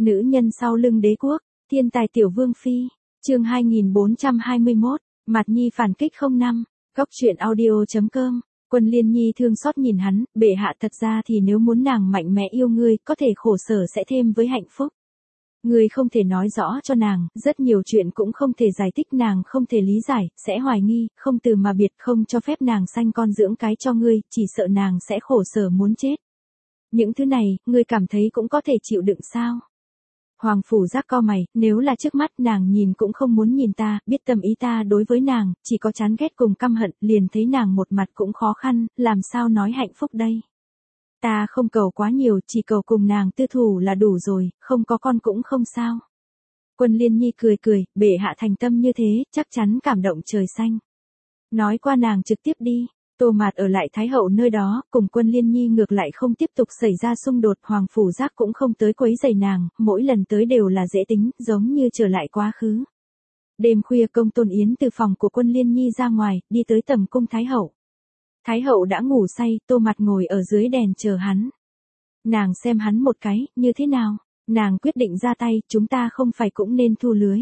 Nữ nhân sau lưng đế quốc, thiên tài tiểu vương phi, chương 2421, Mạt Nhi phản kích 05, góc truyện audio.com. Quân Liên Nhi thương xót nhìn hắn, bệ hạ thật ra thì nếu muốn nàng mạnh mẽ yêu ngươi, có thể khổ sở sẽ thêm với hạnh phúc. Ngươi không thể nói rõ cho nàng, rất nhiều chuyện cũng không thể giải thích, nàng không thể lý giải, sẽ hoài nghi, không từ mà biệt, không cho phép nàng sanh con dưỡng cái cho ngươi, chỉ sợ nàng sẽ khổ sở muốn chết. Những thứ này, ngươi cảm thấy cũng có thể chịu đựng sao? Hoàng Phủ Giác co mày, nếu là trước mắt nàng nhìn cũng không muốn nhìn ta, biết tâm ý ta đối với nàng, chỉ có chán ghét cùng căm hận, liền thấy nàng một mặt cũng khó khăn, làm sao nói hạnh phúc đây. Ta không cầu quá nhiều, chỉ cầu cùng nàng tư thủ là đủ rồi, không có con cũng không sao. Quân Liên Nhi cười cười, bệ hạ thành tâm như thế, chắc chắn cảm động trời xanh. Nói qua nàng trực tiếp đi. Tô Mạt ở lại Thái hậu nơi đó, cùng Quân Liên Nhi ngược lại không tiếp tục xảy ra xung đột, Hoàng Phủ Giác cũng không tới quấy rầy nàng, mỗi lần tới đều là dễ tính, giống như trở lại quá khứ. Đêm khuya Công Tôn Yến từ phòng của Quân Liên Nhi ra ngoài, đi tới tầm cung Thái hậu. Thái hậu đã ngủ say, Tô Mạt ngồi ở dưới đèn chờ hắn. Nàng xem hắn một cái, như thế nào? Nàng quyết định ra tay, chúng ta không phải cũng nên thu lưới.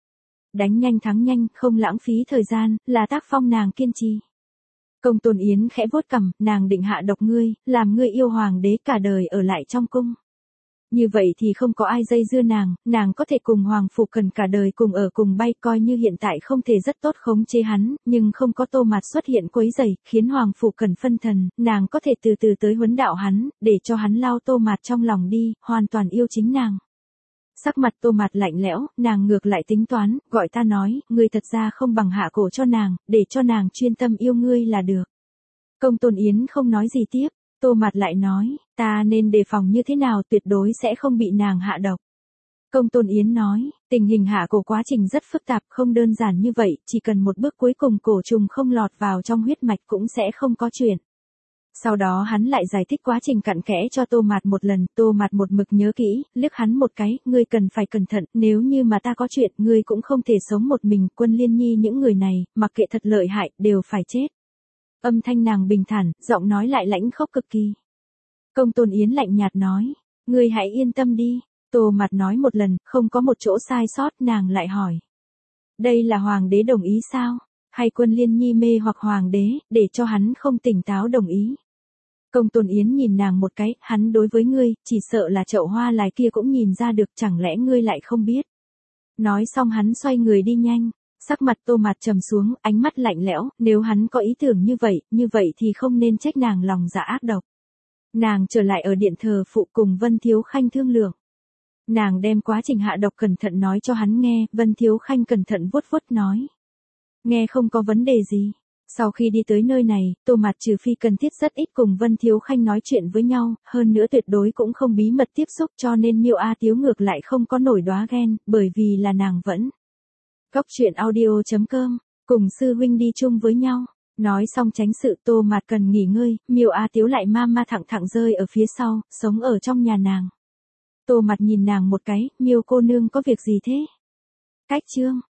Đánh nhanh thắng nhanh, không lãng phí thời gian, là tác phong nàng kiên trì. Công Tôn Yến khẽ vuốt cằm, nàng định hạ độc ngươi, làm ngươi yêu hoàng đế cả đời ở lại trong cung. Như vậy thì không có ai dây dưa nàng có thể cùng Hoàng Phủ Cần cả đời cùng ở cùng bay, coi như hiện tại không thể rất tốt khống chế hắn, nhưng không có Tô Mạt xuất hiện quấy rầy, khiến Hoàng Phủ Cần phân thần, nàng có thể từ từ tới huấn đạo hắn, để cho hắn lao Tô Mạt trong lòng đi, hoàn toàn yêu chính nàng. Sắc mặt Tô Mạt lạnh lẽo, nàng ngược lại tính toán, gọi ta nói, ngươi thật ra không bằng hạ cổ cho nàng, để cho nàng chuyên tâm yêu ngươi là được. Công Tôn Yến không nói gì tiếp, Tô Mạt lại nói, ta nên đề phòng như thế nào, tuyệt đối sẽ không bị nàng hạ độc. Công Tôn Yến nói, tình hình hạ cổ quá trình rất phức tạp, không đơn giản như vậy, chỉ cần một bước cuối cùng cổ trùng không lọt vào trong huyết mạch cũng sẽ không có chuyện. Sau đó hắn lại giải thích quá trình cặn kẽ cho Tô Mạt một lần, Tô Mạt một mực nhớ kỹ, liếc hắn một cái, ngươi cần phải cẩn thận, nếu như mà ta có chuyện, ngươi cũng không thể sống một mình, Quân Liên Nhi những người này, mặc kệ thật lợi hại, đều phải chết. Âm thanh nàng bình thản, giọng nói lại lãnh khốc cực kỳ. Công Tôn Yến lạnh nhạt nói, ngươi hãy yên tâm đi, Tô Mạt nói một lần, không có một chỗ sai sót, nàng lại hỏi. Đây là hoàng đế đồng ý sao? Hay Quân Liên Nhi mê hoặc hoàng đế, để cho hắn không tỉnh táo đồng ý? Công Tôn Yến nhìn nàng một cái, hắn đối với ngươi, chỉ sợ là chậu hoa lài kia cũng nhìn ra được, chẳng lẽ ngươi lại không biết? Nói xong hắn xoay người đi nhanh, sắc mặt Tô Mạt trầm xuống, ánh mắt lạnh lẽo, nếu hắn có ý tưởng như vậy thì không nên trách nàng lòng dạ ác độc. Nàng trở lại ở điện thờ phụ cùng Vân Thiếu Khanh thương lượng. Nàng đem quá trình hạ độc cẩn thận nói cho hắn nghe, Vân Thiếu Khanh cẩn thận vuốt vuốt nói. Nghe không có vấn đề gì. Sau khi đi tới nơi này, Tô Mạt trừ phi cần thiết rất ít cùng Vân Thiếu Khanh nói chuyện với nhau, hơn nữa tuyệt đối cũng không bí mật tiếp xúc, cho nên Miêu A Tiếu ngược lại không có nổi đóa ghen, bởi vì là nàng vẫn. Góc truyện audio.com, cùng sư huynh đi chung với nhau. Nói xong tránh sự Tô Mạt cần nghỉ ngơi, Miêu A Tiếu lại ma thẳng rơi ở phía sau, sống ở trong nhà nàng. Tô Mạt nhìn nàng một cái, Miêu cô nương có việc gì thế? Cách chương.